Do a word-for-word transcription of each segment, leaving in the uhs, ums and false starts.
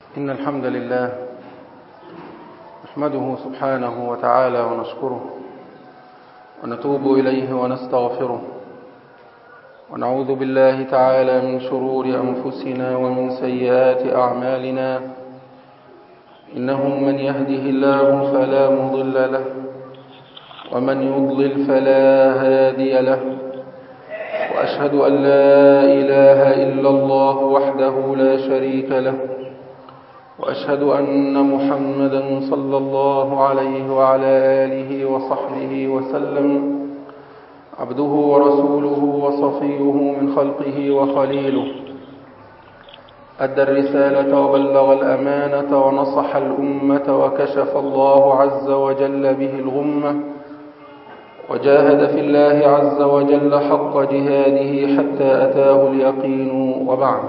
إن الحمد لله نحمده سبحانه وتعالى ونشكره ونتوب إليه ونستغفره ونعوذ بالله تعالى من شرور أنفسنا ومن سيئات أعمالنا. إنه من يهده الله فلا مضل له ومن يضلل فلا هادي له، وأشهد أن لا إله إلا الله وحده لا شريك له، وأشهد أن محمدا صلى الله عليه وعلى آله وصحبه وسلم عبده ورسوله وصفيه من خلقه وخليله، أدى الرسالة وبلغ الأمانة ونصح الأمة وكشف الله عز وجل به الغمة، وجاهد في الله عز وجل حق جهاده حتى أتاه اليقين. وبعد،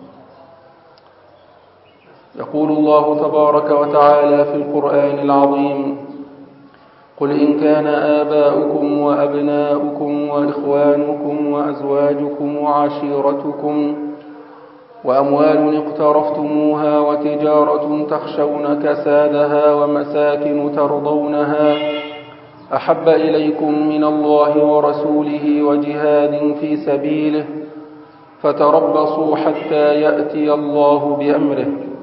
يقول الله تبارك وتعالى في القرآن العظيم: قل إن كان آباؤكم وأبناؤكم وإخوانكم وأزواجكم وعشيرتكم وأموال اقترفتموها وتجارة تخشون كسادها ومساكن ترضونها أحب إليكم من الله ورسوله وجهاد في سبيله فتربصوا حتى يأتي الله بأمره.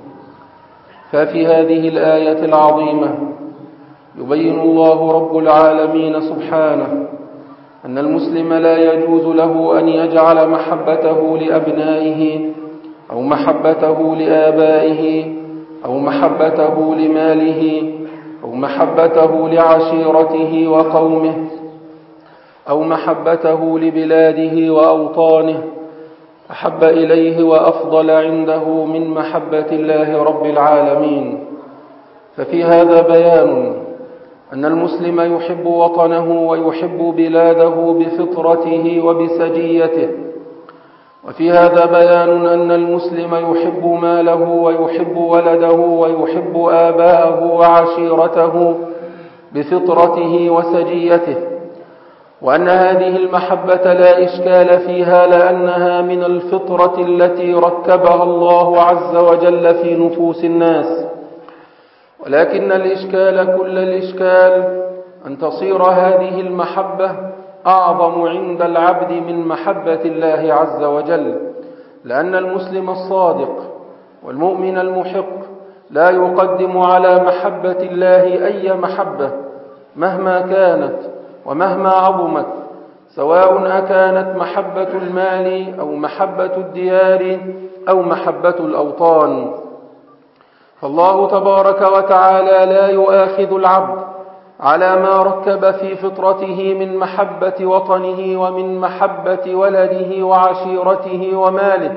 ففي هذه الآية العظيمة يبين الله رب العالمين سبحانه أن المسلم لا يجوز له أن يجعل محبته لأبنائه أو محبته لآبائه أو محبته لماله أو محبته لعشيرته وقومه أو محبته لبلاده وأوطانه أحب إليه وأفضل عنده من محبة الله رب العالمين. ففي هذا بيان أن المسلم يحب وطنه ويحب بلاده بفطرته وبسجيته، وفي هذا بيان أن المسلم يحب ماله ويحب ولده ويحب آباءه وعشيرته بفطرته وسجيته، وأن هذه المحبة لا إشكال فيها لأنها من الفطرة التي ركبها الله عز وجل في نفوس الناس. ولكن الإشكال كل الإشكال أن تصير هذه المحبة أعظم عند العبد من محبة الله عز وجل، لأن المسلم الصادق والمؤمن المحق لا يقدم على محبة الله أي محبة مهما كانت ومهما عظمت، سواء أكانت محبة المال أو محبة الديار أو محبة الأوطان. فالله تبارك وتعالى لا يؤاخذ العبد على ما ركب في فطرته من محبة وطنه ومن محبة ولده وعشيرته وماله،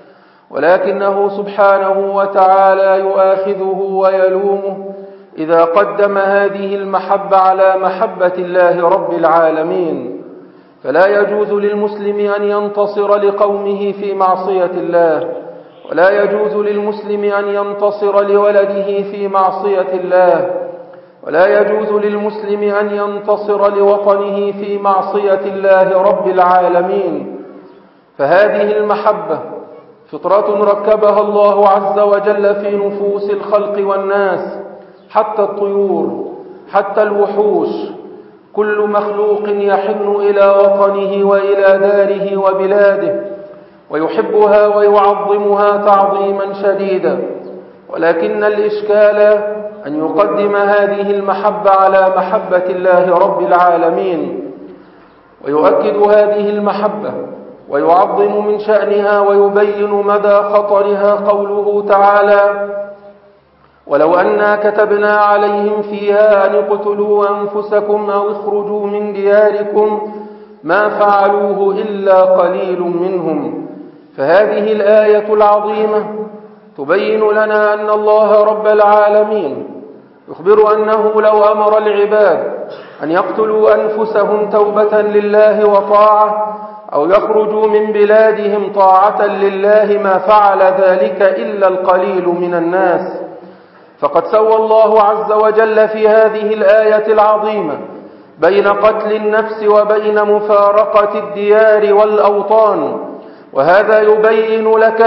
ولكنه سبحانه وتعالى يؤاخذه ويلومه إذا قدم هذه المحبة على محبة الله رب العالمين. فلا يجوز للمسلم أن ينتصر لقومه في معصية الله، ولا يجوز للمسلم أن ينتصر لولده في معصية الله، ولا يجوز للمسلم أن ينتصر لوطنه في معصية الله رب العالمين. فهذه المحبة فطرة ركبها الله عز وجل في نفوس الخلق والناس، حتى الطيور حتى الوحوش، كل مخلوق يحن إلى وطنه وإلى داره وبلاده ويحبها ويعظمها تعظيما شديدا. ولكن الإشكال أن يقدم هذه المحبة على محبة الله رب العالمين، ويؤكد هذه المحبة ويعظم من شأنها ويبين مدى خطرها قوله تعالى: ولو أنا كتبنا عليهم فيها أن اقتلوا أنفسكم أو اخرجوا من دياركم ما فعلوه إلا قليل منهم. فهذه الآية العظيمة تبين لنا أن الله رب العالمين يخبر أنه لو أمر العباد أن يقتلوا أنفسهم توبة لله وطاعة أو يخرجوا من بلادهم طاعة لله ما فعل ذلك إلا القليل من الناس. فقد سوى الله عز وجل في هذه الآية العظيمة بين قتل النفس وبين مفارقة الديار والأوطان، وهذا يبين لك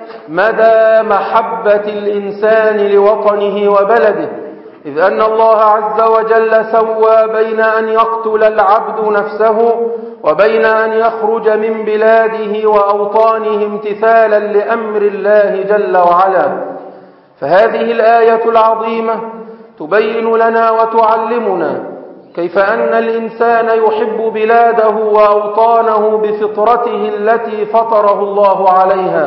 مدى محبة الإنسان لوطنه وبلده، إذ أن الله عز وجل سوى بين أن يقتل العبد نفسه وبين أن يخرج من بلاده وأوطانه امتثالا لأمر الله جل وعلا. فهذه الآية العظيمة تبين لنا وتعلمنا كيف أن الإنسان يحب بلاده وأوطانه بفطرته التي فطره الله عليها.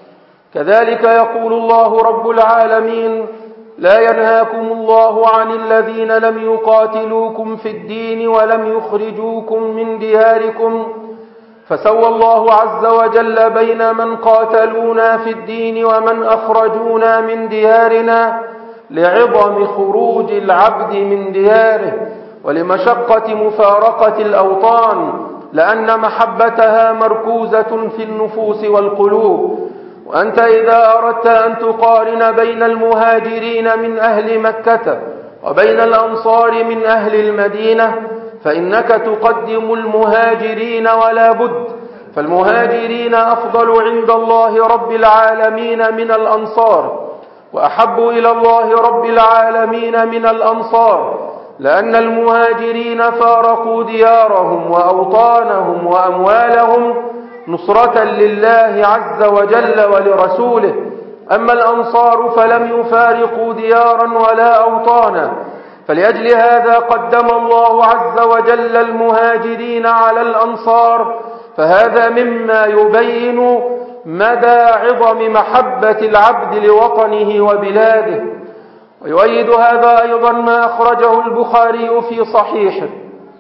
كذلك يقول الله رب العالمين: لا ينهاكم الله عن الذين لم يقاتلوكم في الدين ولم يخرجوكم من دياركم. فسوى الله عز وجل بين من قاتلونا في الدين ومن أخرجونا من ديارنا لعظم خروج العبد من دياره ولمشقة مفارقة الأوطان، لأن محبتها مركوزة في النفوس والقلوب. وأنت إذا أردت أن تقارن بين المهاجرين من أهل مكة وبين الأنصار من أهل المدينة فإنك تقدم المهاجرين ولا بد، فالمهاجرين أفضل عند الله رب العالمين من الأنصار، وأحب إلى الله رب العالمين من الأنصار، لأن المهاجرين فارقوا ديارهم وأوطانهم وأموالهم نصرة لله عز وجل ولرسوله. أما الأنصار فلم يفارقوا ديارا ولا أوطانا، فلأجل هذا قدم الله عز وجل المهاجرين على الأنصار، فهذا مما يبين مدى عظم محبة العبد لوطنه وبلاده. ويؤيد هذا أيضا ما أخرجه البخاري في صحيحه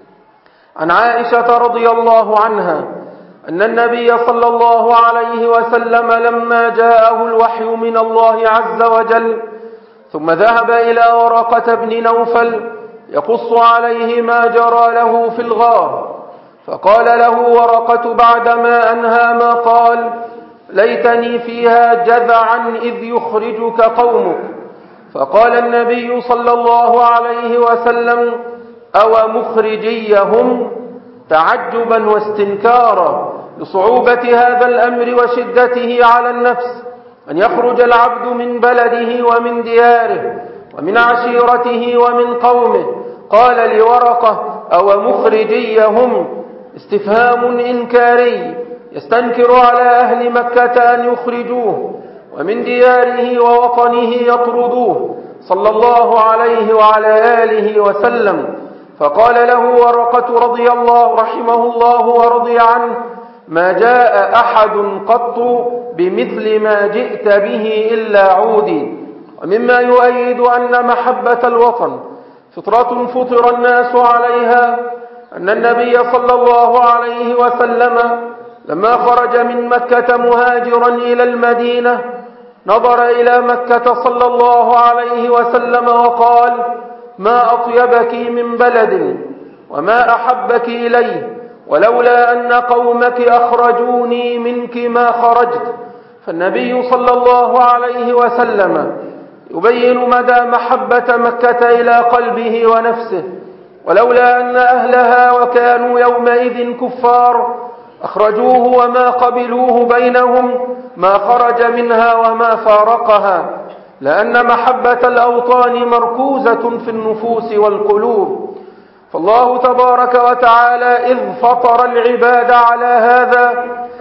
عن عائشة رضي الله عنها أن النبي صلى الله عليه وسلم لما جاءه الوحي من الله عز وجل ثم ذهب إلى ورقة بن نوفل يقص عليه ما جرى له في الغار، فقال له ورقة بعدما أنهى ما قال: ليتني فيها جذعا إذ يخرجك قومك. فقال النبي صلى الله عليه وسلم: أو مخرجيهم، تعجبا واستنكارا لصعوبة هذا الأمر وشدته على النفس، أن يخرج العبد من بلده ومن دياره ومن عشيرته ومن قومه. قال لورقة: أو مخرجيهم، استفهام إنكاري يستنكر على أهل مكة أن يخرجوه ومن دياره ووطنه يطردوه صلى الله عليه وعلى آله وسلم. فقال له ورقة رضي الله رحمه الله ورضي عنه: ما جاء أحد قط بمثل ما جئت به إلا عودي. ومما يؤيد أن محبة الوطن فطرة فطر الناس عليها أن النبي صلى الله عليه وسلم لما خرج من مكة مهاجرا إلى المدينة نظر إلى مكة صلى الله عليه وسلم وقال: ما أطيبك من بلد وما أحبك إليه، ولولا أن قومك أخرجوني منك ما خرجت. فالنبي صلى الله عليه وسلم يبين مدى محبة مكة إلى قلبه ونفسه، ولولا أن أهلها وكانوا يومئذ كفار أخرجوه وما قبلوه بينهم ما خرج منها وما فارقها، لأن محبة الأوطان مركوزة في النفوس والقلوب. فالله تبارك وتعالى إذ فطر العباد على هذا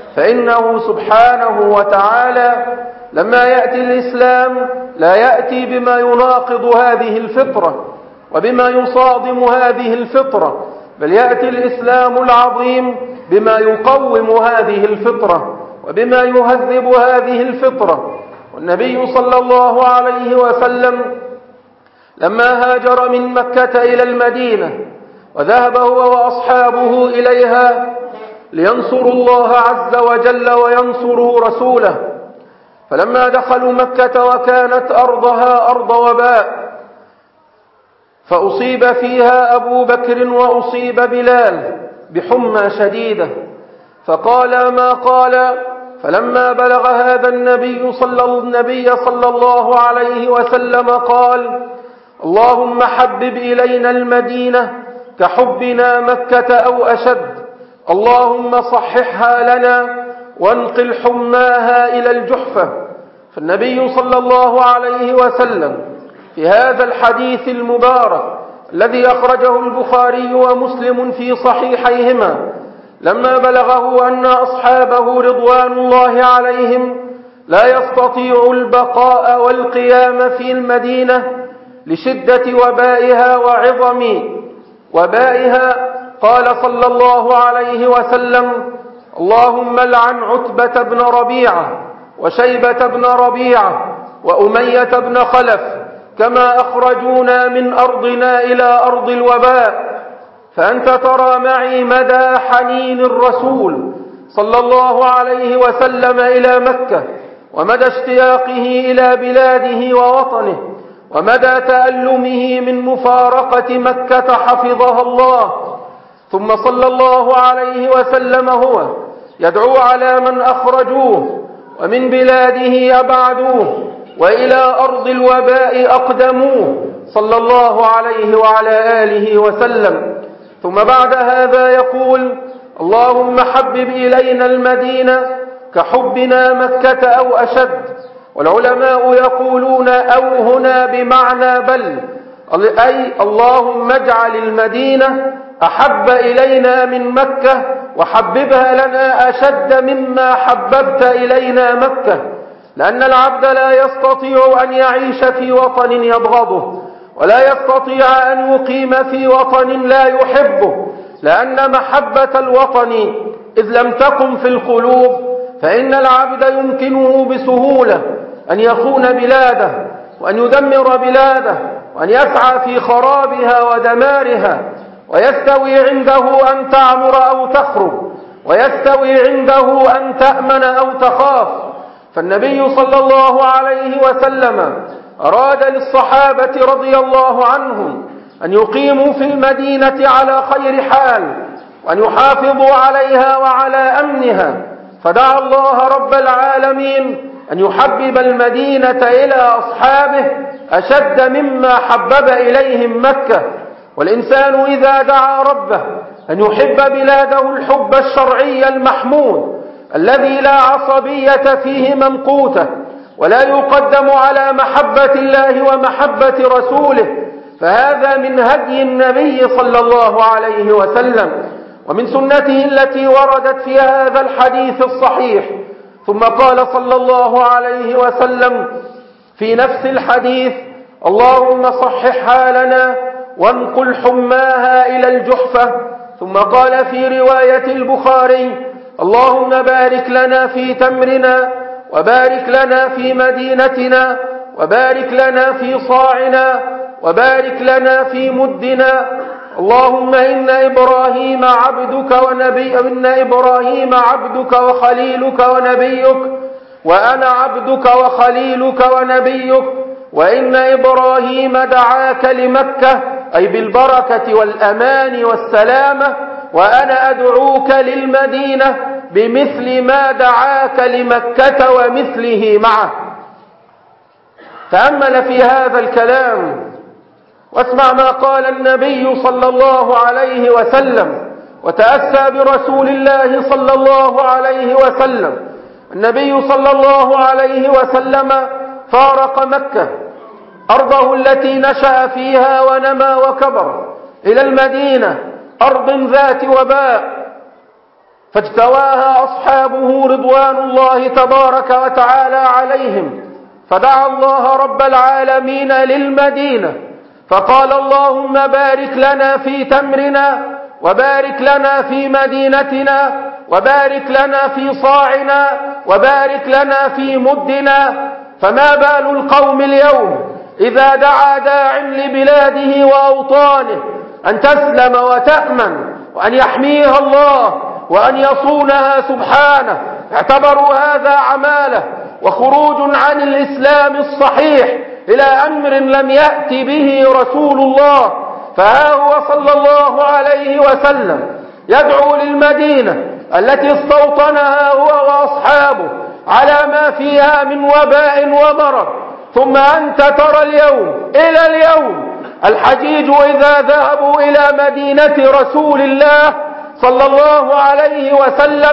فإنه سبحانه وتعالى لما يأتي الإسلام لا يأتي بما يناقض هذه الفطرة وبما يصادم هذه الفطرة، بل يأتي الإسلام العظيم بما يقوم هذه الفطرة وبما يهذب هذه الفطرة. والنبي صلى الله عليه وسلم لما هاجر من مكة إلى المدينة وذهب هو وأصحابه إليها لينصروا الله عز وجل وينصروا رسوله، فلما دخلوا مكة وكانت أرضها أرض وباء فأصيب فيها أبو بكر وأصيب بلال بحمى شديدة، فقال ما قال. فلما بلغ هذا النبي صلى النبي صلى الله عليه وسلم قال: اللهم حبب إلينا المدينة كحبنا مكة أو أشد، اللهم صححها لنا وانقل حماها إلى الجحفة. فالنبي صلى الله عليه وسلم في هذا الحديث المبارك الذي أخرجه البخاري ومسلم في صحيحيهما لما بلغه أن أصحابه رضوان الله عليهم لا يستطيع البقاء والقيام في المدينة لشدة وبائها وعظم وبائها، قال صلى الله عليه وسلم: اللهم لعن عتبة بن ربيعة وشيبة بن ربيعة وأمية بن خلف كما أخرجونا من أرضنا إلى أرض الوباء. فأنت ترى معي مدى حنين الرسول صلى الله عليه وسلم إلى مكة، ومدى اشتياقه إلى بلاده ووطنه، ومدى تألمه من مفارقة مكة حفظها الله. ثم صلى الله عليه وسلم هو يدعو على من أخرجوه ومن بلاده أبعدوه وإلى أرض الوباء أقدموه صلى الله عليه وعلى آله وسلم. ثم بعد هذا يقول: اللهم حبب إلينا المدينة كحبنا مكة أو أشد. والعلماء يقولون أو هنا بمعنى بل، أي اللهم اجعل المدينة أحب إلينا من مكة وحببها لنا أشد مما حببت إلينا مكة، لأن العبد لا يستطيع أن يعيش في وطن يبغضه، ولا يستطيع أن يقيم في وطن لا يحبه، لأن محبة الوطن إذ لم تقم في القلوب فإن العبد يمكنه بسهولة أن يخون بلاده وأن يدمر بلاده وأن يسعى في خرابها ودمارها، ويستوي عنده أن تعمر أو تخرب، ويستوي عنده أن تأمن أو تخاف. فالنبي صلى الله عليه وسلم أراد للصحابة رضي الله عنهم أن يقيموا في المدينة على خير حال، وأن يحافظوا عليها وعلى أمنها، فدعا الله رب العالمين أن يحبب المدينة إلى أصحابه أشد مما حبب إليهم مكة. والإنسان إذا دعا ربه أن يحب بلاده الحب الشرعي المحمود الذي لا عصبية فيه ممقوتة، ولا يقدم على محبة الله ومحبة رسوله، فهذا من هدي النبي صلى الله عليه وسلم ومن سنته التي وردت في هذا الحديث الصحيح. ثم قال صلى الله عليه وسلم في نفس الحديث: اللهم صحح حالنا وانقل حماها إلى الجحفة. ثم قال في رواية البخاري: اللهم بارك لنا في تمرنا، وبارك لنا في مدينتنا، وبارك لنا في صاعنا، وبارك لنا في مدنا. اللهم إن إبراهيم عبدك ونبي إن إبراهيم عبدك وخليلك ونبيك، وأنا عبدك وخليلك ونبيك، وإن إبراهيم دعاك لمكة أي بالبركة والأمان والسلامة، وأنا أدعوك للمدينة بمثل ما دعاك لمكة ومثله معه. تأمل في هذا الكلام واسمع ما قال النبي صلى الله عليه وسلم، وتأسى برسول الله صلى الله عليه وسلم. النبي صلى الله عليه وسلم فارق مكة أرضه التي نشأ فيها ونمى وكبر إلى المدينة أرض ذات وباء، فاجتواها أصحابه رضوان الله تبارك وتعالى عليهم، فدعا الله رب العالمين للمدينة فقال: اللهم بارك لنا في تمرنا، وبارك لنا في مدينتنا، وبارك لنا في صاعنا، وبارك لنا في مدنا. فما بال القوم اليوم إذا دعا داع لبلاده وأوطانه أن تسلم وتأمن وأن يحميها الله وأن يصونها سبحانه، اعتبروا هذا عماله وخروج عن الإسلام الصحيح إلى أمر لم يأت به رسول الله. فها هو صلى الله عليه وسلم يدعو للمدينة التي استوطنها هو وأصحابه على ما فيها من وباء ومرض. ثم أنت ترى اليوم إلى اليوم الحجيج إذا ذهبوا إلى مدينة رسول الله صلى الله عليه وسلم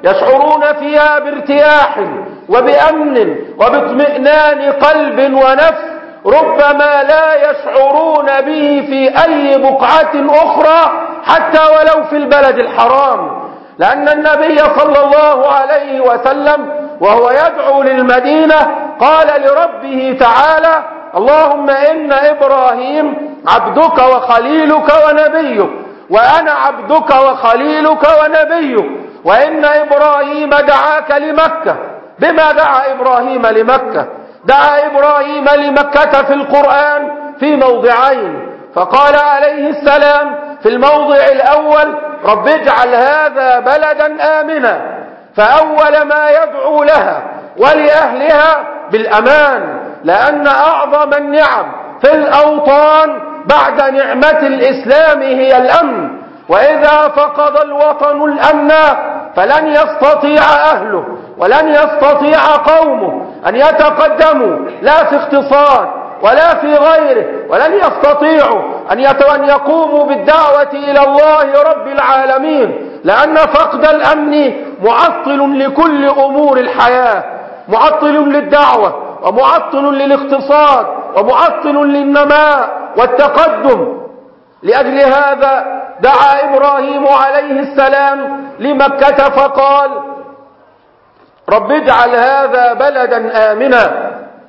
يشعرون فيها بارتياح وبأمن وباطمئنان قلب ونفس ربما لا يشعرون به في أي بقعة أخرى حتى ولو في البلد الحرام. لأن النبي صلى الله عليه وسلم وهو يدعو للمدينة قال لربه تعالى: اللهم إن إبراهيم عبدك وخليلك ونبيك، وأنا عبدك وخليلك ونبيك، وإن إبراهيم دعاك لمكة. بما دعا إبراهيم لمكة؟ دعا إبراهيم لمكة في القرآن في موضعين، فقال عليه السلام في الموضع الأول: رب اجعل هذا بلدا آمنا، فأول ما يدعو لها ولأهلها بالأمان، لأن أعظم النعم في الأوطان بعد نعمة الإسلام هي الأمن، وإذا فقد الوطن الأمن فلن يستطيع أهله ولن يستطيع قومه أن يتقدموا لا في اقتصاد ولا في غيره، ولن يستطيعوا أن يقوموا بالدعوة إلى الله رب العالمين، لأن فقد الأمن معطل لكل أمور الحياة، معطل للدعوة ومعطل للاقتصاد ومعطل للنماء والتقدم. لأجل هذا دعا إبراهيم عليه السلام لمكة فقال: رب اجعل هذا بلدا آمنا.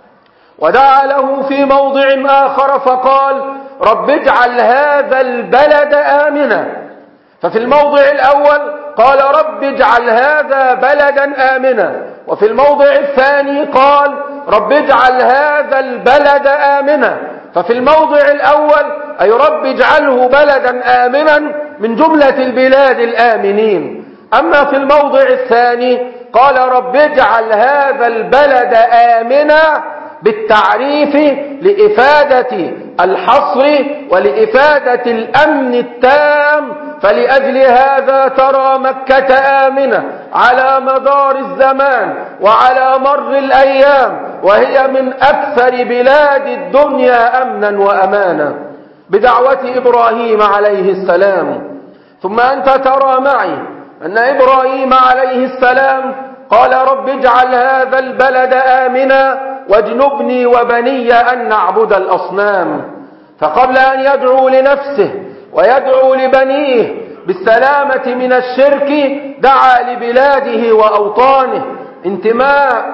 ودعا له في موضع آخر فقال: رب اجعل هذا البلد آمنا. ففي الموضع الأول قال: رب اجعل هذا بلدا آمنا، وفي الموضع الثاني قال: رب اجعل هذا البلد آمنا. ففي الموضع الأول أي رب اجعله بلدا آمنا من جملة البلاد الآمنين. أما في الموضع الثاني قال: رب اجعل هذا البلد آمنا بالتعريف لإفادة الحصر ولإفادة الأمن التام. فلأجل هذا ترى مكة آمنة على مدار الزمان وعلى مر الأيام، وهي من أكثر بلاد الدنيا أمنا وأمانا بدعوة إبراهيم عليه السلام. ثم أنت ترى معي أن إبراهيم عليه السلام قال: رب اجعل هذا البلد آمنا واجنبني وبني أن نعبد الأصنام. فقبل أن يدعو لنفسه ويدعو لبنيه بالسلامة من الشرك دعا لبلاده وأوطانه، انتماء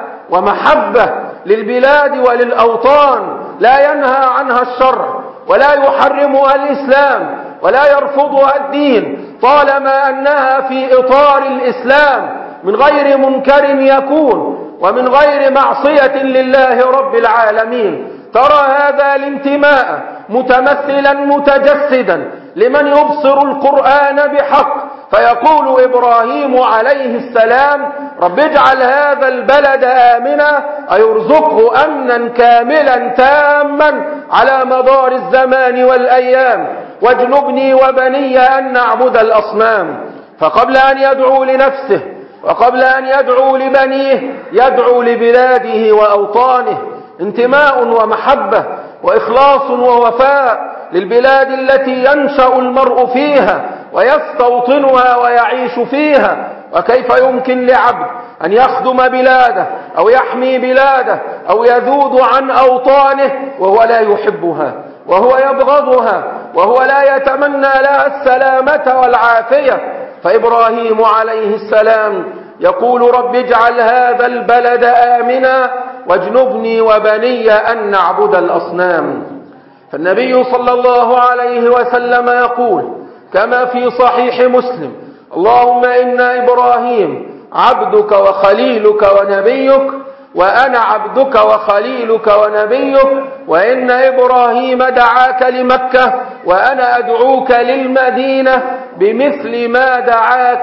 ومحبة للبلاد وللأوطان لا ينهى عنها الشرع ولا يحرمها الإسلام ولا يرفضها الدين، طالما أنها في إطار الإسلام من غير منكر يكون ومن غير معصية لله رب العالمين. ترى هذا الانتماء متمثلا متجسدا لمن يبصر القرآن بحق، فيقول إبراهيم عليه السلام: رب اجعل هذا البلد آمنا، أي ارزقه أمنا كاملا تاما على مدار الزمان والأيام، واجنبني وبني أن نعبد الأصنام. فقبل أن يدعو لنفسه وقبل أن يدعو لبنيه يدعو لبلاده وأوطانه، انتماء ومحبة وإخلاص ووفاء للبلاد التي ينشأ المرء فيها ويستوطنها ويعيش فيها. وكيف يمكن لعبد أن يخدم بلاده أو يحمي بلاده أو يذود عن أوطانه وهو لا يحبها وهو يبغضها وهو لا يتمنى لها السلامة والعافية؟ فإبراهيم عليه السلام يقول: رب اجعل هذا البلد آمنا واجنبني وبني أن نعبد الأصنام. فالنبي صلى الله عليه وسلم يقول كما في صحيح مسلم: اللهم إن إبراهيم عبدك وخليلك ونبيك، وأنا عبدك وخليلك ونبيك، وإن إبراهيم دعاك لمكة وأنا أدعوك للمدينة بمثل ما دعاك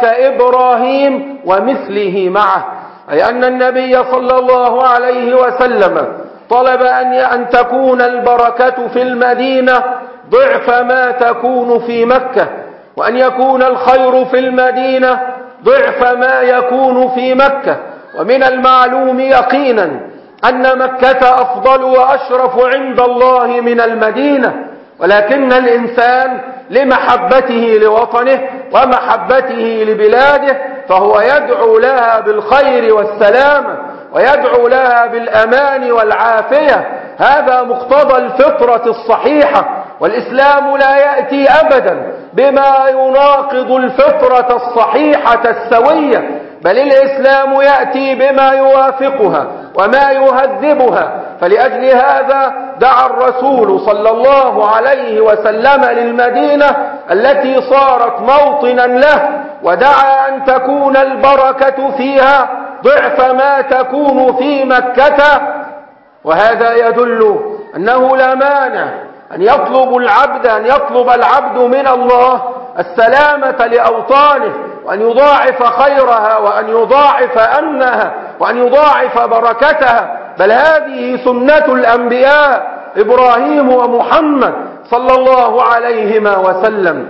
إبراهيم ومثله معه. أي أن النبي صلى الله عليه وسلم طلب أن تكون البركة في المدينة ضعف ما تكون في مكة، وأن يكون الخير في المدينة ضعف ما يكون في مكة. ومن المعلوم يقينا أن مكة أفضل وأشرف عند الله من المدينة، ولكن الإنسان لمحبته لوطنه ومحبته لبلاده فهو يدعو لها بالخير والسلامة ويدعو لها بالأمان والعافية. هذا مقتضى الفطرة الصحيحة، والإسلام لا يأتي أبدا بما يناقض الفطرة الصحيحة السوية، بل الإسلام يأتي بما يوافقها وما يهذبها. فلأجل هذا دعا الرسول صلى الله عليه وسلم للمدينة التي صارت موطنا له، ودعا أن تكون البركة فيها ضعف ما تكون في مكة. وهذا يدل أنه لا مانع أن يطلب العبد أن يطلب العبد من الله السلامة لأوطانه، وأن يضاعف خيرها وأن يضاعف أمنها وأن يضاعف بركتها. بل هذه سنة الأنبياء إبراهيم ومحمد صلى الله عليهما وسلم.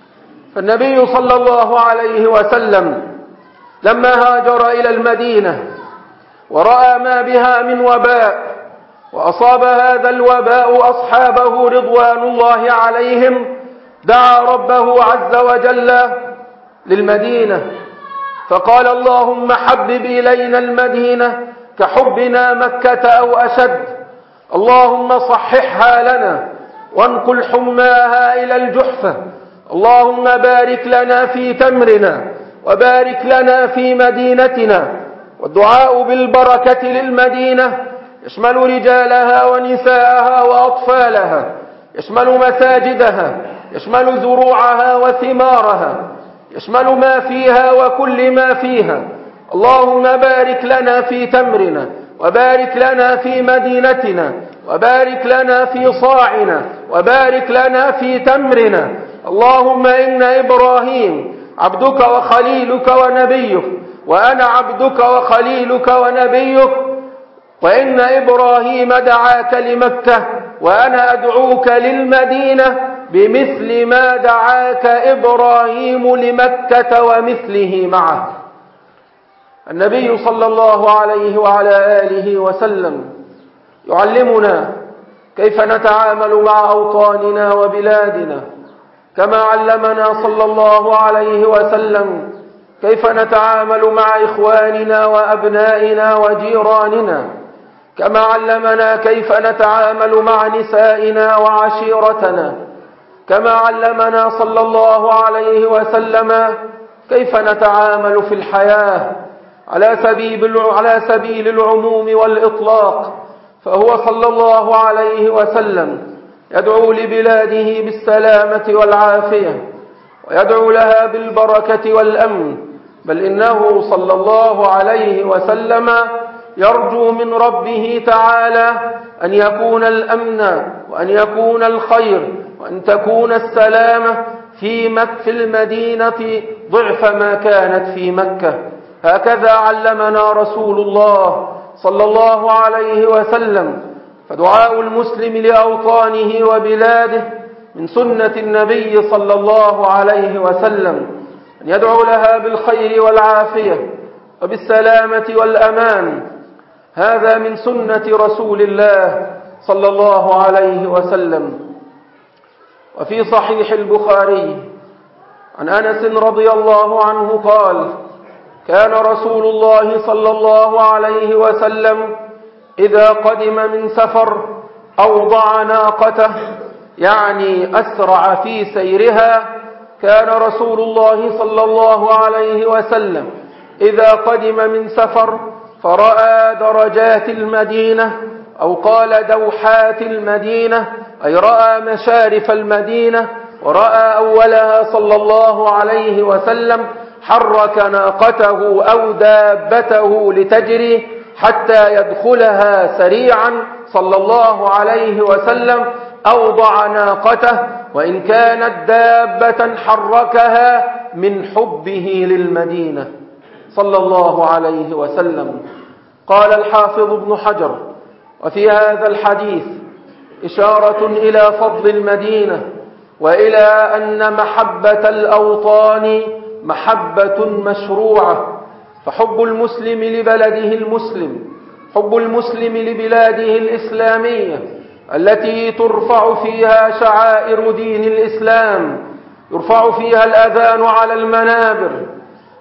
فالنبي صلى الله عليه وسلم لما هاجر إلى المدينة ورأى ما بها من وباء، وأصاب هذا الوباء أصحابه رضوان الله عليهم، دعا ربه عز وجل للمدينة فقال: اللهم حبب إلينا المدينة كحبنا مكة أو أشد، اللهم صححها لنا وانقل حماها إلى الجحفة، اللهم بارك لنا في تمرنا وبارك لنا في مدينتنا. والدعاء بالبركة للمدينة يشمل رجالها ونساءها وأطفالها، يشمل مساجدها، يشمل زروعها وثمارها، يشمل ما فيها وكل ما فيها. اللهم بارك لنا في تمرنا وبارك لنا في مدينتنا وبارك لنا في صاعنا وبارك لنا في تمرنا. اللهم إن إبراهيم عبدك وخليلك ونبيك، وأنا عبدك وخليلك ونبيك، وإن إبراهيم دعاك لمكة وأنا أدعوك للمدينة بمثل ما دعاك إبراهيم لمكة ومثله معه. النبي صلى الله عليه وعلى آله وسلم يعلمنا كيف نتعامل مع أوطاننا وبلادنا، كما علمنا صلى الله عليه وسلم كيف نتعامل مع إخواننا وأبنائنا وجيراننا، كما علمنا كيف نتعامل مع نسائنا وعشيرتنا، كما علمنا صلى الله عليه وسلم كيف نتعامل في الحياة على سبيل على سبيل العموم والإطلاق. فهو صلى الله عليه وسلم يدعو لبلاده بالسلامة والعافية، ويدعو لها بالبركة والأمن، بل إنه صلى الله عليه وسلم يرجو من ربه تعالى أن يكون الأمن وأن يكون الخير وأن تكون السلامة في مكة في المدينة ضعف ما كانت في مكة. هكذا علمنا رسول الله صلى الله عليه وسلم. فدعاء المسلم لأوطانه وبلاده من سنة النبي صلى الله عليه وسلم، أن يدعو لها بالخير والعافية وبالسلامة والأمان. هذا من سنة رسول الله صلى الله عليه وسلم. وفي صحيح البخاري عن أنس رضي الله عنه قال: كان رسول الله صلى الله عليه وسلم إذا قدم من سفر أوضع ناقته، يعني أسرع في سيرها. كان رسول الله صلى الله عليه وسلم إذا قدم من سفر فرأى درجات المدينة، أو قال دوحات المدينة، أي رأى مشارف المدينة ورأى أولها صلى الله عليه وسلم، حرك ناقته أو دابته لتجري حتى يدخلها سريعا صلى الله عليه وسلم. أوضع ناقته وإن كانت دابة حركها من حبه للمدينة صلى الله عليه وسلم. قال الحافظ ابن حجر: وفي هذا الحديث إشارة إلى فضل المدينة، وإلى أن محبة الأوطان محبة مشروعة. فحب المسلم لبلده المسلم، حب المسلم لبلاده الإسلامية التي ترفع فيها شعائر دين الإسلام، يرفع فيها الأذان على المنابر،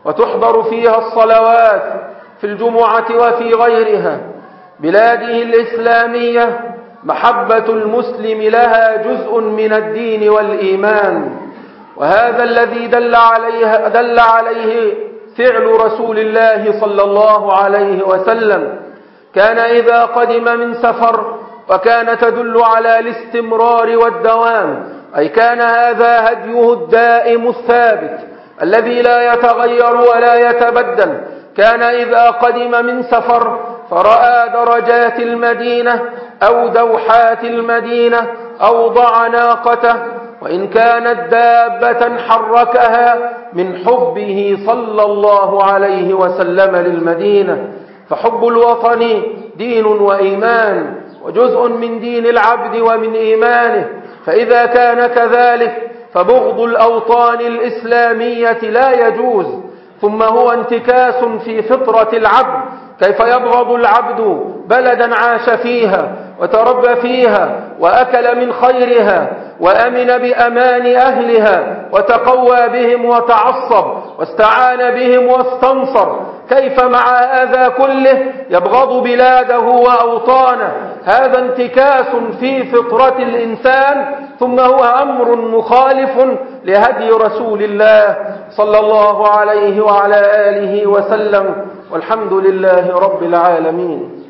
وتحضر فيها الصلوات في الجمعة وفي غيرها. بلاده الإسلامية محبة المسلم لها جزء من الدين والإيمان، وهذا الذي دل عليه, دل عليه فعل رسول الله صلى الله عليه وسلم. كان إذا قدم من سفر، وكان تدل على الاستمرار والدوام، أي كان هذا هديه الدائم الثابت الذي لا يتغير ولا يتبدل. كان إذا قدم من سفر فرأى درجات المدينة أو دوحات المدينة أوضع ناقته، وإن كانت دابة حركها من حبه صلى الله عليه وسلم للمدينة. فحب الوطن دين وإيمان، وجزء من دين العبد ومن إيمانه. فإذا كان كذلك فبغض الأوطان الإسلامية لا يجوز، ثم هو انتكاس في فطرة العبد. كيف يبغض العبد بلدا عاش فيها وتربى فيها وأكل من خيرها وأمن بأمان أهلها وتقوى بهم وتعصب واستعان بهم واستنصر؟ كيف مع هذا كله يبغض بلاده وأوطانه؟ هذا انتكاس في فطرة الإنسان، ثم هو أمر مخالف لهدي رسول الله صلى الله عليه وعلى آله وسلم، والحمد لله رب العالمين.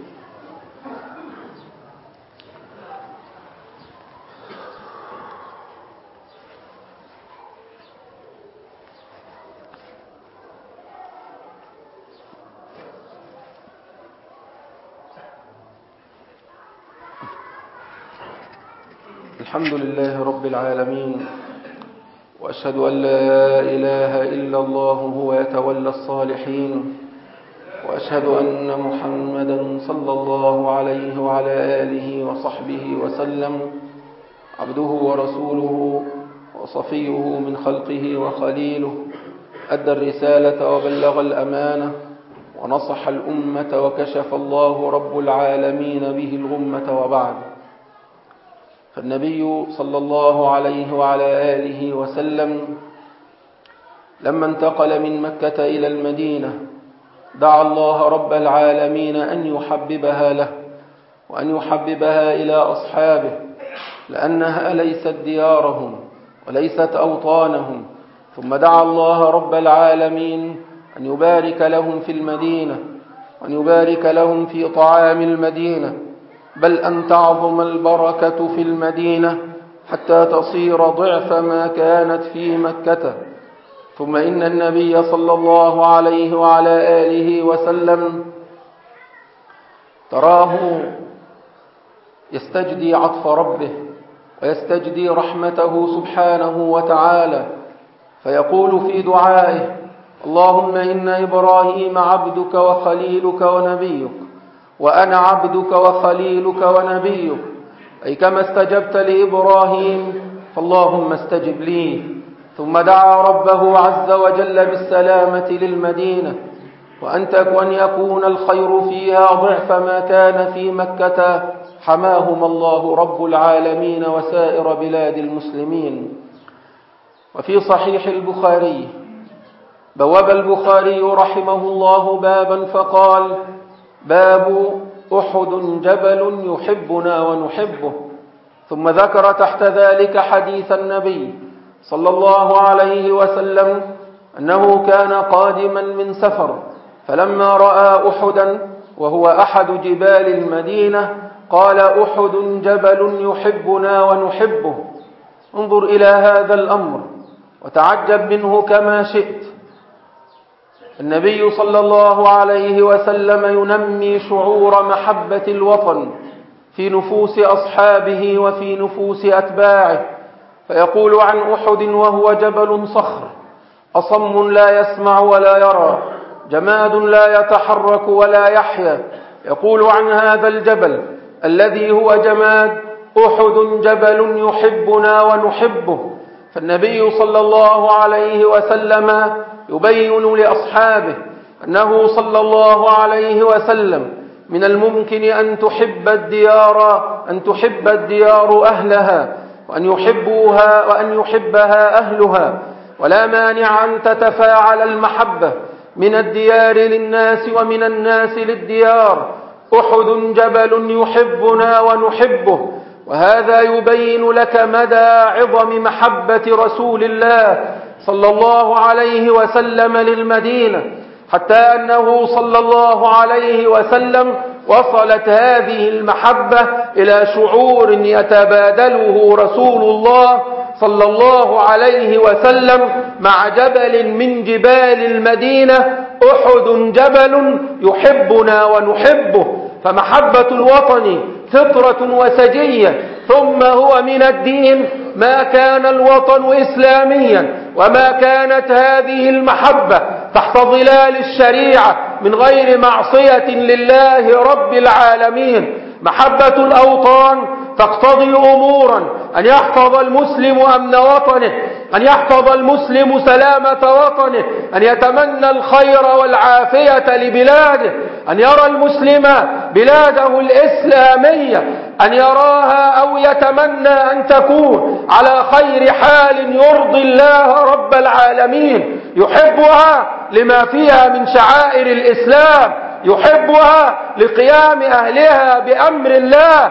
الحمد لله رب العالمين، وأشهد أن لا إله إلا الله هو يتولى الصالحين، وأشهد أن محمدا صلى الله عليه وعلى آله وصحبه وسلم عبده ورسوله وصفيه من خلقه وخليله، أدى الرسالة وبلغ الأمانة ونصح الأمة وكشف الله رب العالمين به الغمة. وبعد، فالنبي صلى الله عليه وعلى آله وسلم لما انتقل من مكة إلى المدينة دعا الله رب العالمين أن يحببها له وأن يحببها إلى أصحابه، لأنها ليست ديارهم وليست أوطانهم. ثم دعا الله رب العالمين أن يبارك لهم في المدينة وأن يبارك لهم في طعام المدينة، بل أن تعظم البركة في المدينة حتى تصير ضعف ما كانت في مكة. ثم إن النبي صلى الله عليه وعلى آله وسلم تراه يستجدي عطف ربه ويستجدي رحمته سبحانه وتعالى، فيقول في دعائه: اللهم إن إبراهيم عبدك وخليلك ونبيك، وأنا عبدك وخليلك ونبيك، أي كما استجبت لإبراهيم فاللهم استجب لي. ثم دعا ربه عز وجل بالسلامة للمدينة، وأن يكون الخير فيها ضعف ما كان في مكة، حماهما الله رب العالمين وسائر بلاد المسلمين. وفي صحيح البخاري بواب البخاري رحمه الله بابا فقال: باب أحد جبل يحبنا ونحبه. ثم ذكر تحت ذلك حديث النبي صلى الله عليه وسلم أنه كان قادما من سفر، فلما رأى أحدا وهو أحد جبال المدينة قال: أحد جبل يحبنا ونحبه. انظر إلى هذا الأمر وتعجب منه كما شئت. النبي صلى الله عليه وسلم ينمي شعور محبة الوطن في نفوس أصحابه وفي نفوس أتباعه، فيقول عن أحد: وهو جبل صخر أصم لا يسمع ولا يرى، جماد لا يتحرك ولا يحيا. يقول عن هذا الجبل الذي هو جماد: أحد جبل يحبنا ونحبه. فالنبي صلى الله عليه وسلم يبين لأصحابه أنه صلى الله عليه وسلم من الممكن أن تحب الديار أن تحب الديار أهلها، وأن يحبوها وأن يحبها أهلها، ولا مانع أن تتفاعل المحبة من الديار للناس ومن الناس للديار. أحد جبل يحبنا ونحبه، وهذا يبين لك مدى عظم محبة رسول الله صلى الله عليه وسلم للمدينة، حتى أنه صلى الله عليه وسلم وصلت هذه المحبة إلى شعور يتبادله رسول الله صلى الله عليه وسلم مع جبل من جبال المدينة. أحد جبل يحبنا ونحبه. فمحبة الوطن فطرة وسجية، ثم هو من الدين. ما كان الوطن إسلاميا وما كانت هذه المحبة تحت ظلال الشريعة من غير معصية لله رب العالمين. محبة الأوطان تقتضي أمورا: أن يحفظ المسلم أمن وطنه، أن يحفظ المسلم سلامة وطنه، أن يتمنى الخير والعافية لبلاده، أن يرى المسلم بلاده الإسلامية، أن يراها أو يتمنى أن تكون على خير حال يرضي الله رب العالمين. يحبها لما فيها من شعائر الإسلام، يحبها لقيام أهلها بأمر الله،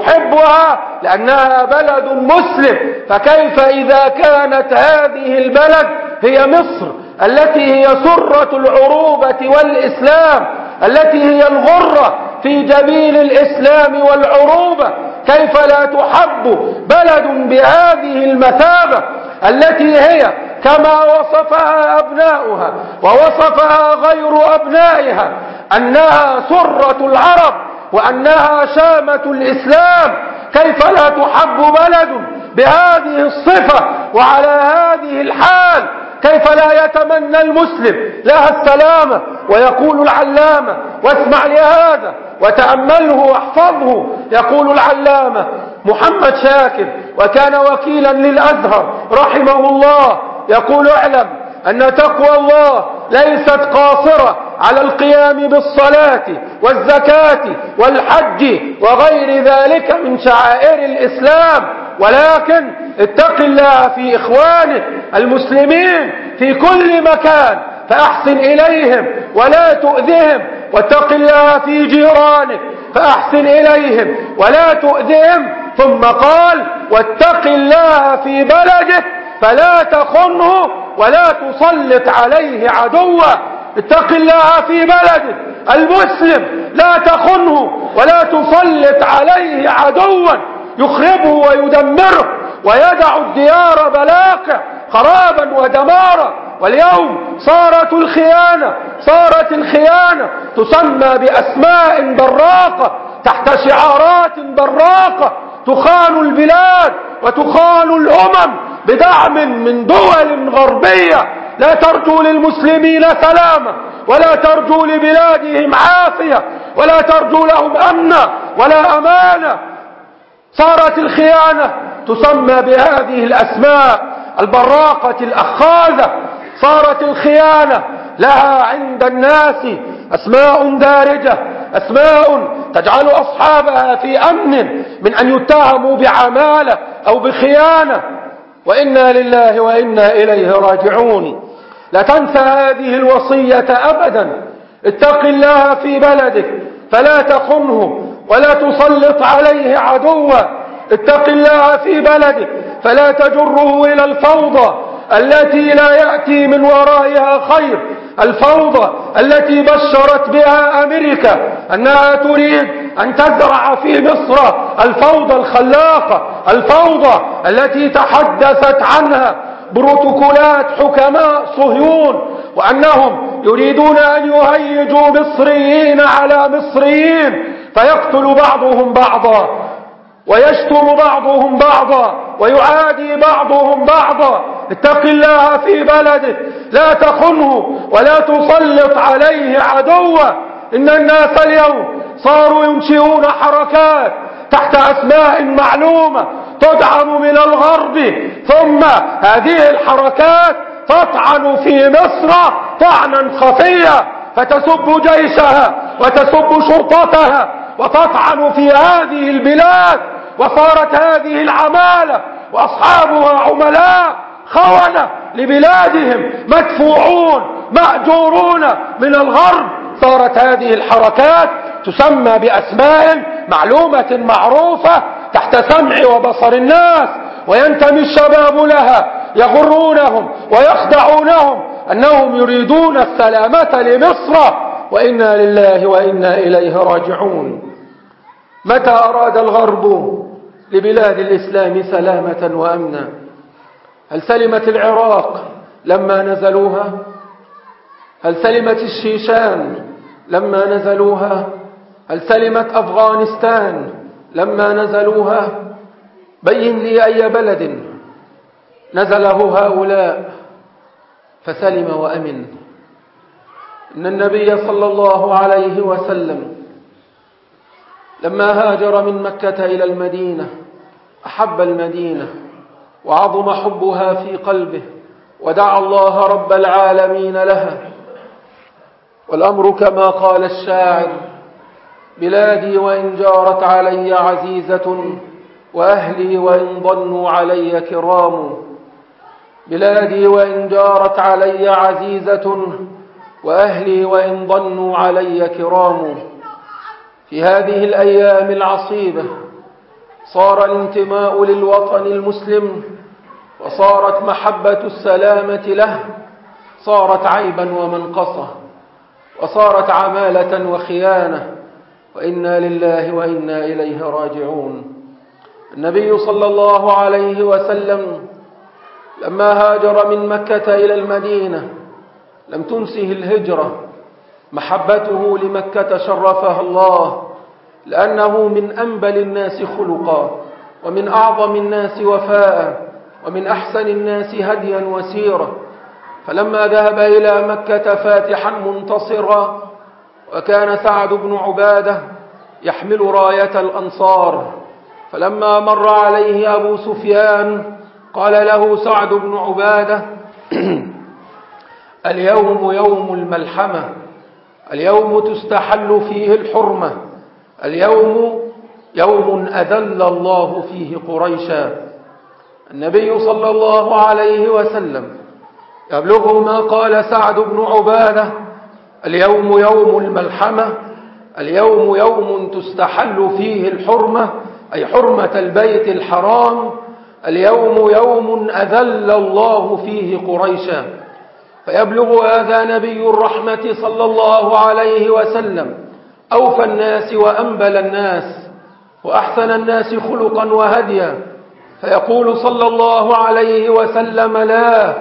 يحبها لأنها بلد مسلم. فكيف إذا كانت هذه البلد هي مصر التي هي سرة العروبة والإسلام، التي هي الغرة في جبين الإسلام والعروبة؟ كيف لا تحب بلد بهذه المثابة التي هي كما وصفها أبناؤها ووصفها غير أبنائها أنها سرة العرب وأنها شامة الإسلام؟ كيف لا تحب بلد بهذه الصفة وعلى هذه الحال؟ كيف لا يتمنى المسلم لها السلامة؟ ويقول العلامة، واسمع لهذا وتأمله واحفظه، يقول العلامة محمد شاكر وكان وكيلا للأزهر رحمه الله، يقول: اعلم أن تقوى الله ليست قاصرة على القيام بالصلاة والزكاة والحج وغير ذلك من شعائر الإسلام، ولكن اتق الله في إخوانك المسلمين في كل مكان فأحسن إليهم ولا تؤذهم، واتق الله في جيرانك فأحسن إليهم ولا تؤذهم. ثم قال: واتق الله في بلدك فلا تخنه ولا تسلط عليه عدوا. اتق الله في بلدك المسلم، لا تخنه ولا تسلط عليه عدوا يخربه ويدمره ويدع الديار بلاقع خرابا ودمارا. واليوم صارت الخيانة صارت الخيانة تسمى بأسماء براقة تحت شعارات براقة، تخان البلاد وتخان الأمم بدعم من دول غربية لا ترجو للمسلمين سلامة ولا ترجو لبلادهم عافية ولا ترجو لهم أمنا ولا أمانة. صارت الخيانة تسمى بهذه الأسماء البراقة الأخاذة. صارت الخيانة لها عند الناس أسماء دارجة، أسماء تجعل أصحابها في أمن من أن يتهموا بعمالة أو بخيانة. وإنا لله وإنا إليه راجعون. لا تنسى هذه الوصية أبدا: اتق الله في بلدك فلا تخنه ولا تسلط عليه عدوا. اتق الله في بلدك فلا تجره إلى الفوضى التي لا يأتي من ورائها خير، الفوضى التي بشرت بها أمريكا أنها تريد أن تزرع في مصر الفوضى الخلاقة، الفوضى التي تحدثت عنها بروتوكولات حكماء صهيون، وأنهم يريدون أن يهيجوا مصريين على مصريين فيقتل بعضهم بعضا ويشتم بعضهم بعضا ويعادي بعضهم بعضا. اتق الله في بلدك لا تخنه ولا تسلط عليه عدوا. إن الناس اليوم صاروا ينشئون حركات تحت أسماء معلومة تدعم من الغرب، ثم هذه الحركات تطعن في مصر طعنا خفيا فتسب جيشها وتسب شرطتها وتطعن في هذه البلاد. وصارت هذه العمالة وأصحابها عملاء خونة لبلادهم مدفوعون مأجورون من الغرب. صارت هذه الحركات تسمى بأسماء معلومة معروفة تحت سمع وبصر الناس، وينتمي الشباب لها يغرونهم ويخدعونهم أنهم يريدون السلامة لمصر، وإنا لله وإنا إليه راجعون. متى أراد الغرب لبلاد الإسلام سلامة وأمنا؟ هل سلمت العراق لما نزلوها؟ هل سلمت الشيشان لما نزلوها؟ هل سلمت أفغانستان لما نزلوها؟ بين لي أي بلد نزله هؤلاء فسلم وأمن. إن النبي صلى الله عليه وسلم لما هاجر من مكة إلى المدينة أحب المدينة وعظم حبها في قلبه، ودعا الله رب العالمين لها. والأمر كما قال الشاعر: بلادي وإن جارت علي عزيزة، وأهلي وإن ضنوا علي كرام. بلادي وإن جارت علي عزيزة، وأهلي وإن ضنوا علي كرام. في هذه الأيام العصيبة صار الانتماء للوطن المسلم، وصارت محبة السلامة له صارت عيبا ومنقصة، وصارت عمالة وخيانة، وإنا لله وإنا إليه راجعون. النبي صلى الله عليه وسلم لما هاجر من مكة إلى المدينة لم تنسه الهجرة محبته لمكة، شرفها الله، لأنه من أنبل الناس خلقا، ومن أعظم الناس وفاء، ومن أحسن الناس هديا وسيرة. فلما ذهب إلى مكة فاتحا منتصرا، وكان سعد بن عبادة يحمل راية الأنصار، فلما مر عليه أبو سفيان قال له سعد بن عبادة: اليوم يوم الملحمة، اليوم تستحل فيه الحرمة، اليوم يوم أذل الله فيه قريشا. النبي صلى الله عليه وسلم يبلغ ما قال سعد بن عبادة: اليوم يوم الملحمة، اليوم يوم تستحل فيه الحرمة، أي حرمة البيت الحرام، اليوم يوم أذل الله فيه قريشا. فيبلغ هذا نبي الرحمة صلى الله عليه وسلم أوفى الناس وأنبل الناس وأحسن الناس خلقا وهديا، فيقول صلى الله عليه وسلم: لا،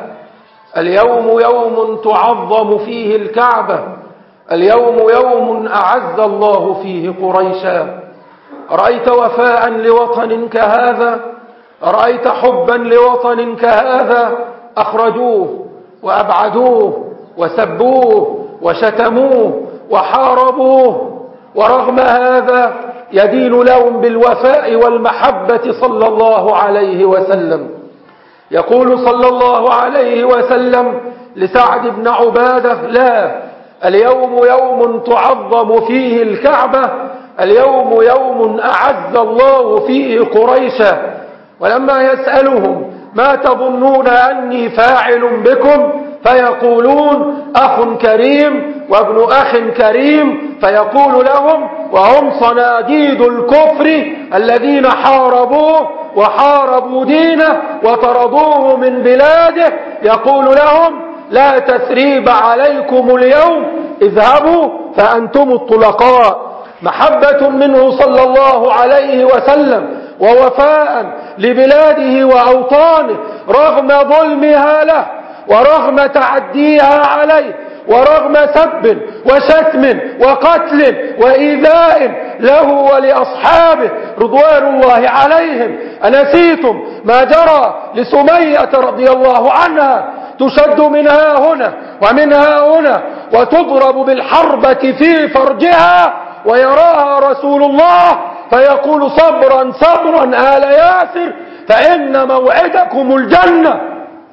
اليوم يوم تعظم فيه الكعبة، اليوم يوم أعز الله فيه قريشا. أرأيت وفاء لوطن كهذا؟ أرأيت حبا لوطن كهذا؟ أخرجوه وأبعدوه وسبوه وشتموه وحاربوه، ورغم هذا يدين لهم بالوفاء والمحبة صلى الله عليه وسلم. يقول صلى الله عليه وسلم لسعد بن عبادة: لا، اليوم يوم تعظم فيه الكعبة، اليوم يوم أعز الله فيه قريشا. ولما يسألهم: ما تظنون أني فاعل بكم؟ فيقولون: أخ كريم وابن أخ كريم. فيقول لهم وهم صناديد الكفر الذين حاربوه وحاربوا دينه وطردوه من بلاده، يقول لهم: لا تثريب عليكم اليوم، اذهبوا فأنتم الطلقاء. محبة منه صلى الله عليه وسلم ووفاء لبلاده وأوطانه رغم ظلمها له، ورغم تعديها عليه، ورغم سب وشتم وقتل وإيذاء له ولأصحابه رضوان الله عليهم. أنسيتم ما جرى لسمية رضي الله عنها؟ تشد منها هنا ومنها هنا وتضرب بالحربة في فرجها، ويراها رسول الله فيقول: صبرا صبرا آل ياسر فإن موعدكم الجنة.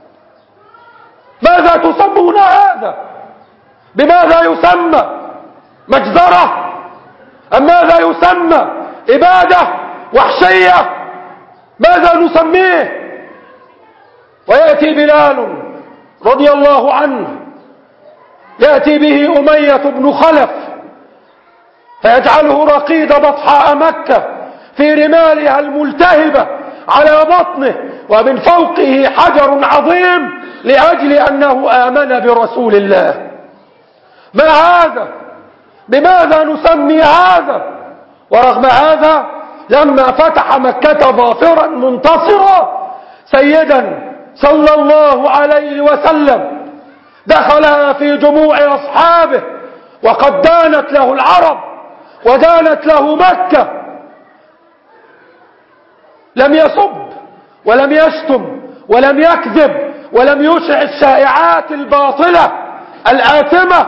ماذا تصبون هذا؟ بماذا يسمى؟ مجزرة؟ أم ماذا يسمى؟ إبادة وحشية؟ ماذا نسميه؟ ويأتي بلال رضي الله عنه يأتي به أمية بن خلف فيجعله رقيد بطحاء مكة في رمالها الملتهبة على بطنه ومن فوقه حجر عظيم لأجل أنه آمن برسول الله. ما هذا؟ بماذا نسمي هذا؟ ورغم هذا لما فتح مكة ظافرا منتصرا سيدا صلى الله عليه وسلم دخل في جموع أصحابه وقد دانت له العرب ودانت له مكة، لم يسب ولم يشتم ولم يكذب ولم يشع الشائعات الباطلة الآثمة،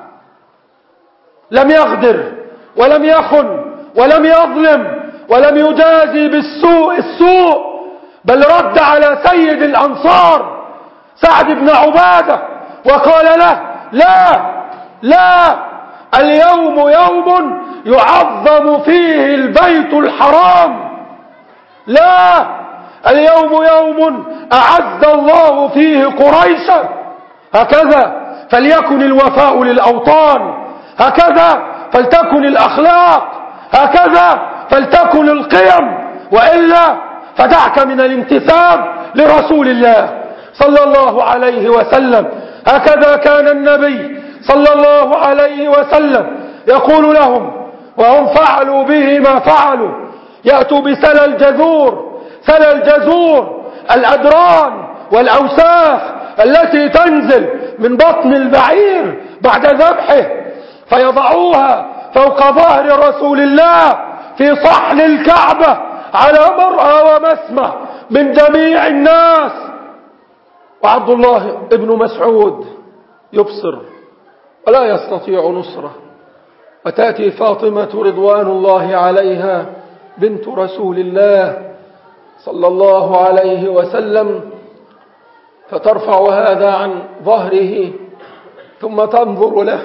لم يغدر ولم يخن ولم يظلم ولم يجازي بالسوء السوء، بل رد على سيد الأنصار سعد بن عبادة وقال له: لا لا، اليوم يوم يعظم فيه البيت الحرام، لا، اليوم يوم أعز الله فيه قريشا. هكذا فليكن الوفاء للأوطان، هكذا فلتكن الأخلاق، هكذا فلتكن القيم، وإلا فدعك من الانتساب لرسول الله صلى الله عليه وسلم. هكذا كان النبي صلى الله عليه وسلم يقول لهم وهم فعلوا به ما فعلوا: يأتوا بسلى الجذور، سلى الجذور الأدران والأوساخ التي تنزل من بطن البعير بعد ذبحه، فيضعوها فوق ظهر رسول الله في صحن الكعبة على مرأى ومسمع من جميع الناس. وعبد الله ابن مسعود يبصر ولا يستطيع نصره، وتأتي فاطمة رضوان الله عليها بنت رسول الله صلى الله عليه وسلم فترفع هذا عن ظهره ثم تنظر له،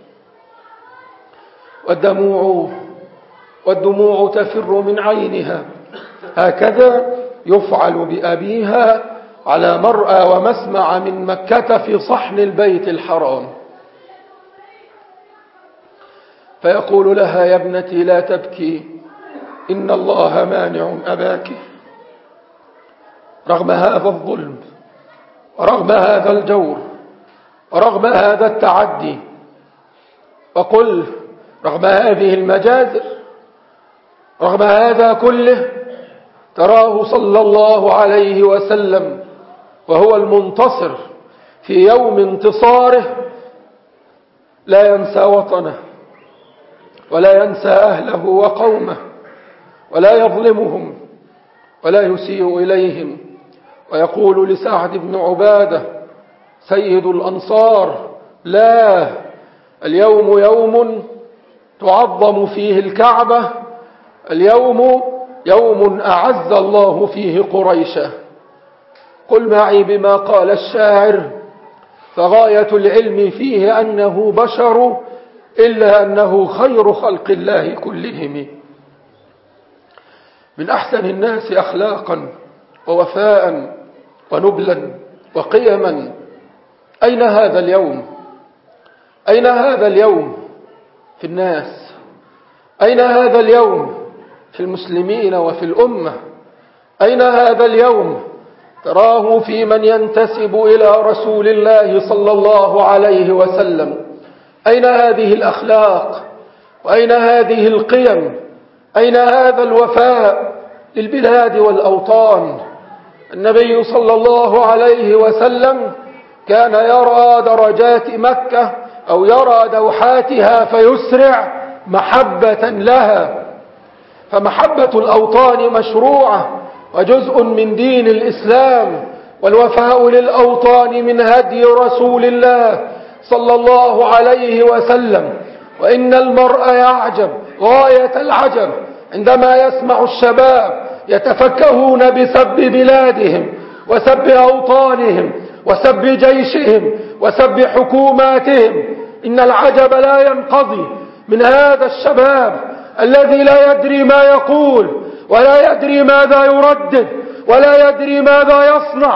والدموع والدموع تفر من عينها. هكذا يفعل بأبيها على مرأى ومسمع من مكة في صحن البيت الحرام. فيقول لها: يا ابنتي لا تبكي، إن الله مانع أباك. رغم هذا الظلم ورغم هذا الجور ورغم هذا التعدي، وقل رغم هذه المجازر، رغم هذا كله، تراه صلى الله عليه وسلم وهو المنتصر في يوم انتصاره لا ينسى وطنه ولا ينسى أهله وقومه ولا يظلمهم ولا يسيء إليهم، ويقول لسعد بن عبادة سيد الأنصار: لا، اليوم يوم تعظم فيه الكعبة، اليوم يوم أعز الله فيه قريشا. قل معي بما قال الشاعر: فغاية العلم فيه أنه بشر، إلا أنه خير خلق الله كلهم. من أحسن الناس أخلاقا ووفاء ونبلا وقيما. أين هذا اليوم؟ أين هذا اليوم في الناس؟ أين هذا اليوم في المسلمين وفي الأمة؟ أين هذا اليوم تراه في من ينتسب إلى رسول الله صلى الله عليه وسلم؟ أين هذه الأخلاق؟ وأين هذه القيم؟ أين هذا الوفاء للبلاد والأوطان؟ النبي صلى الله عليه وسلم كان يرى درجات مكة أو يرى دوحاتها فيسرع محبة لها، فمحبة الأوطان مشروعة وجزء من دين الإسلام، والوفاء للأوطان من هدي رسول الله صلى الله عليه وسلم. وإن المرء يعجب غاية العجب عندما يسمع الشباب يتفكهون بسب بلادهم وسب أوطانهم وسب جيشهم وسب حكوماتهم. إن العجب لا ينقضي من هذا الشباب الذي لا يدري ما يقول ولا يدري ماذا يردد ولا يدري ماذا يصنع،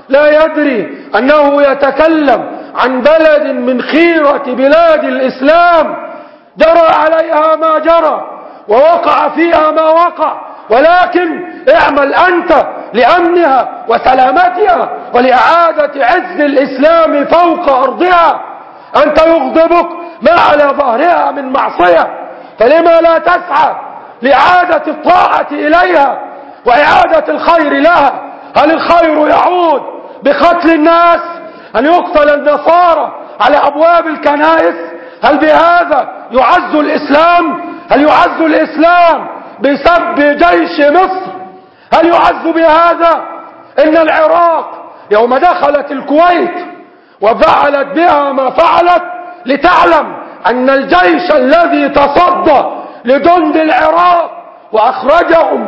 لا يدري أنه يتكلم عن بلد من خيرة بلاد الإسلام جرى عليها ما جرى ووقع فيها ما وقع، ولكن اعمل أنت لأمنها وسلامتها ولإعادة عز الإسلام فوق أرضها. أنت يغضبك ما على ظهرها من معصية، فلما لا تسعى لإعادة الطاعة إليها وإعادة الخير لها؟ هل الخير يعود بقتل الناس؟ أن يقتل النصارى على أبواب الكنائس؟ هل بهذا يعز الإسلام؟ هل يعز الإسلام بسب جيش مصر؟ هل يعز بهذا؟ إن العراق يوم دخلت الكويت وفعلت بها ما فعلت لتعلم أن الجيش الذي تصدى لجند العراق وأخرجهم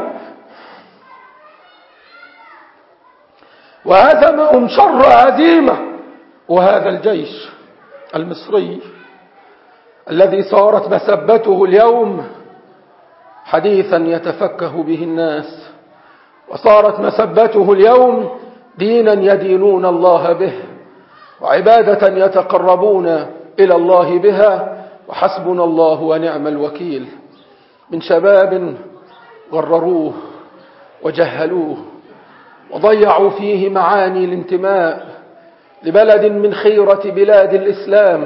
وهزمهم شر هزيمة، وهذا الجيش المصري الذي صارت مسبته اليوم حديثا يتفكه به الناس، وصارت مسبته اليوم دينا يدينون الله به وعبادة يتقربون إلى الله بها، وحسبنا الله ونعم الوكيل، من شباب غرروه وجهلوه وضيعوا فيه معاني الانتماء لبلد من خيرة بلاد الإسلام،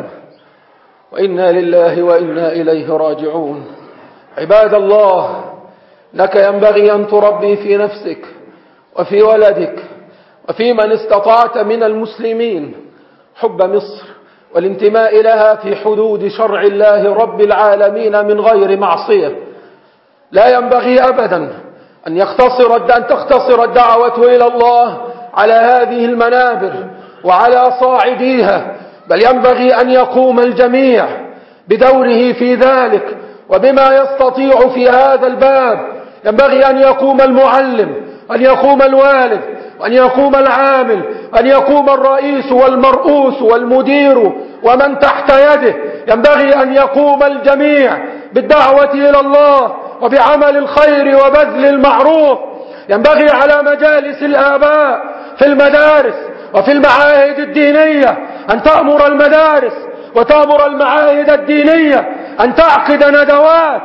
وإنا لله وإنا إليه راجعون. عباد الله، لك ينبغي أن تربي في نفسك وفي ولدك وفي من استطعت من المسلمين حب مصر والانتماء لها في حدود شرع الله رب العالمين من غير معصية. لا ينبغي أبدا أن يختصر أن تختصر الدعوة إلى الله على هذه المنابر وعلى صاعديها، بل ينبغي أن يقوم الجميع بدوره في ذلك وبما يستطيع في هذا الباب. ينبغي أن يقوم المعلم، أن يقوم الوالد، أن يقوم العامل، أن يقوم الرئيس والمرؤوس والمدير ومن تحت يده. ينبغي أن يقوم الجميع بالدعوة إلى الله وبعمل الخير وبذل المعروف. ينبغي على مجالس الآباء في المدارس وفي المعاهد الدينية أن تأمر المدارس وتأمر المعاهد الدينية أن تعقد ندوات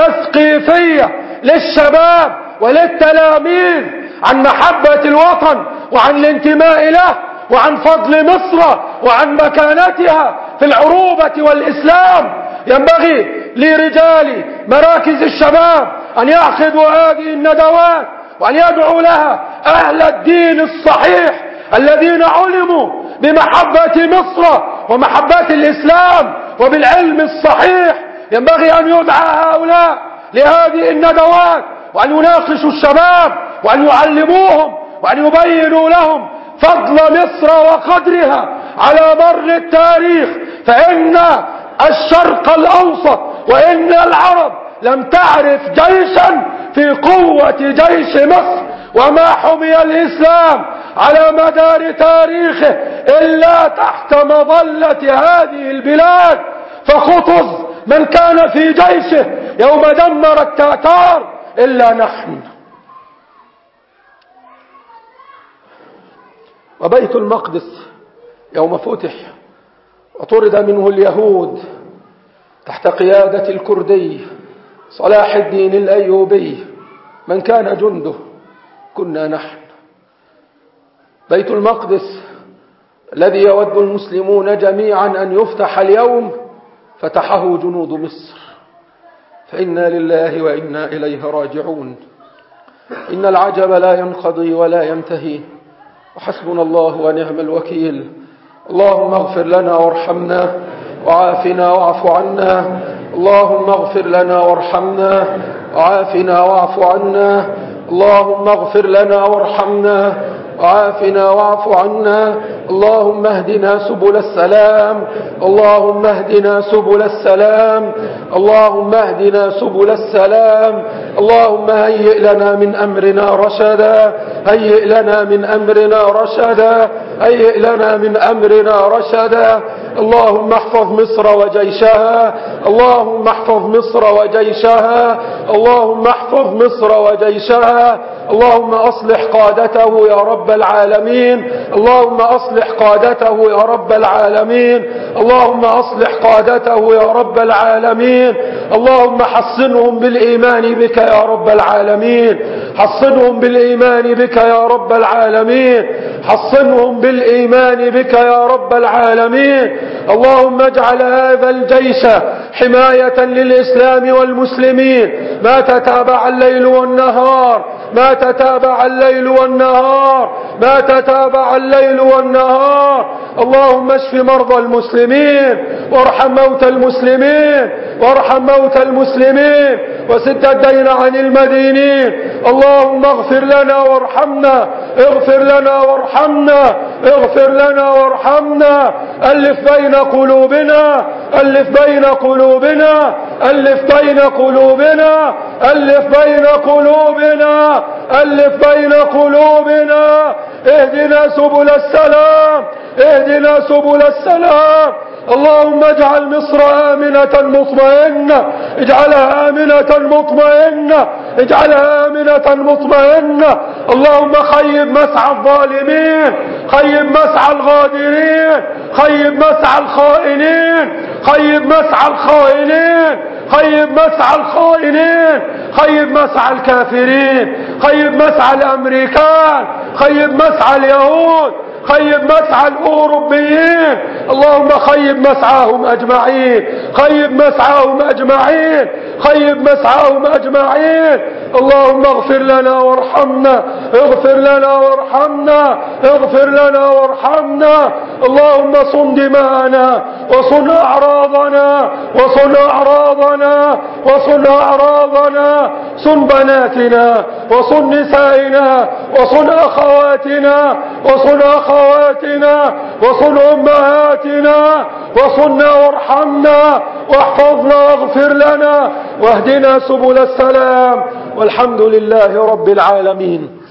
تثقيفية للشباب وللتلاميذ عن محبة الوطن وعن الانتماء له وعن فضل مصر وعن مكانتها في العروبة والإسلام. ينبغي لرجال مراكز الشباب أن يعقدوا هذه الندوات وأن يدعوا لها أهل الدين الصحيح الذين علموا بمحبة مصر ومحبة الإسلام وبالعلم الصحيح. ينبغي أن يدعى هؤلاء لهذه الندوات وأن يناقشوا الشباب وأن يعلموهم وأن يبينوا لهم فضل مصر وقدرها على مر التاريخ، فإن الشرق الأوسط وإن العرب لم تعرف جيشا في قوة جيش مصر، وما حمي الإسلام على مدار تاريخه إلا تحت مظلة هذه البلاد. فخطز من كان في جيشه يوم دمر التتار إلا نحن. وبيت المقدس يوم فتح وطرد منه اليهود تحت قيادة الكردي صلاح الدين الأيوبي، من كان جنده كنا نحن. بيت المقدس الذي يود المسلمون جميعا أن يفتح اليوم فتحه جنود مصر، فإنا لله وإنا إليه راجعون. إن العجب لا ينقضي ولا ينتهي، وحسبنا الله ونعم الوكيل. اللهم اغفر لنا وارحمنا وعافنا واعف عنا. اللهم اغفر لنا وارحمنا وعافنا واعف عنا. اللهم اغفر لنا وارحمنا وعافنا واعف عنا. اللهم اهدنا سبل السلام. اللهم اهدنا سبل السلام. اللهم اهدنا سبل السلام. اللهم هيئ لنا من أمرنا رشدا هيئ لنا من أمرنا رشدا هيئ لنا من أمرنا رشدا. اللهم احفظ مصر وجيشها اللهم احفظ مصر وجيشها اللهم احفظ مصر وجيشها. اللهم أصلح قادته يا رب العالمين اللهم أصلح قادته يا رب العالمين اللهم أصلح قادته يا رب العالمين. اللهم حصنهم بالإيمان بك يا رب العالمين حصنهم بالإيمان بك يا رب العالمين حصنهم بالإيمان بك يا رب العالمين. اللهم اجعل هذا الجيش حماية للإسلام والمسلمين ما تتابع الليل والنهار ما تتابع الليل والنهار ما تتابع الليل والنهار. اللهم اشف مرضى المسلمين وارحم موتى المسلمين وارحم موتى المسلمين وسد الدين عن المدينين. اللهم اغفر لنا وارحمنا اغفر لنا وارحمنا اغفر لنا وارحمنا. ألف بين قلوبنا ألف بين قلوبنا ألف بين قلوبنا ألف بين قلوبنا ألف بين قلوبنا. اهدنا سبل السلام اهدنا سبل السلام. اللهم اجعل مصر آمنة مطمئنة اجعلها آمنة مطمئنة اجعلها آمنة مطمئنة. اللهم خيب مسعى الظالمين خيب مسعى الغادرين خيب مسعى الخائنين خيب مسعى الخائنين خيب مسعى الخائنين خيب مسعى الكافرين خيب مسعى الأمريكان خيب مسعى اليهود خيب مسعى الأوروبيين. اللهم خيب مسعاهم أجمعين خيب مسعاهم أجمعين خيب مسعاهم أجمعين. اللهم اغفر لنا وارحمنا اغفر لنا وارحمنا اغفر لنا وارحمنا. اللهم صن دماءنا وصن أعراضنا وصن أعراضنا وصن أعراضنا. صن بناتنا وصن نسائنا وصن أخواتنا وصن أخواتنا وصن أمهاتنا وصنا وارحمنا واحفظنا واغفر لنا واهدنا سبل السلام والحمد لله رب العالمين.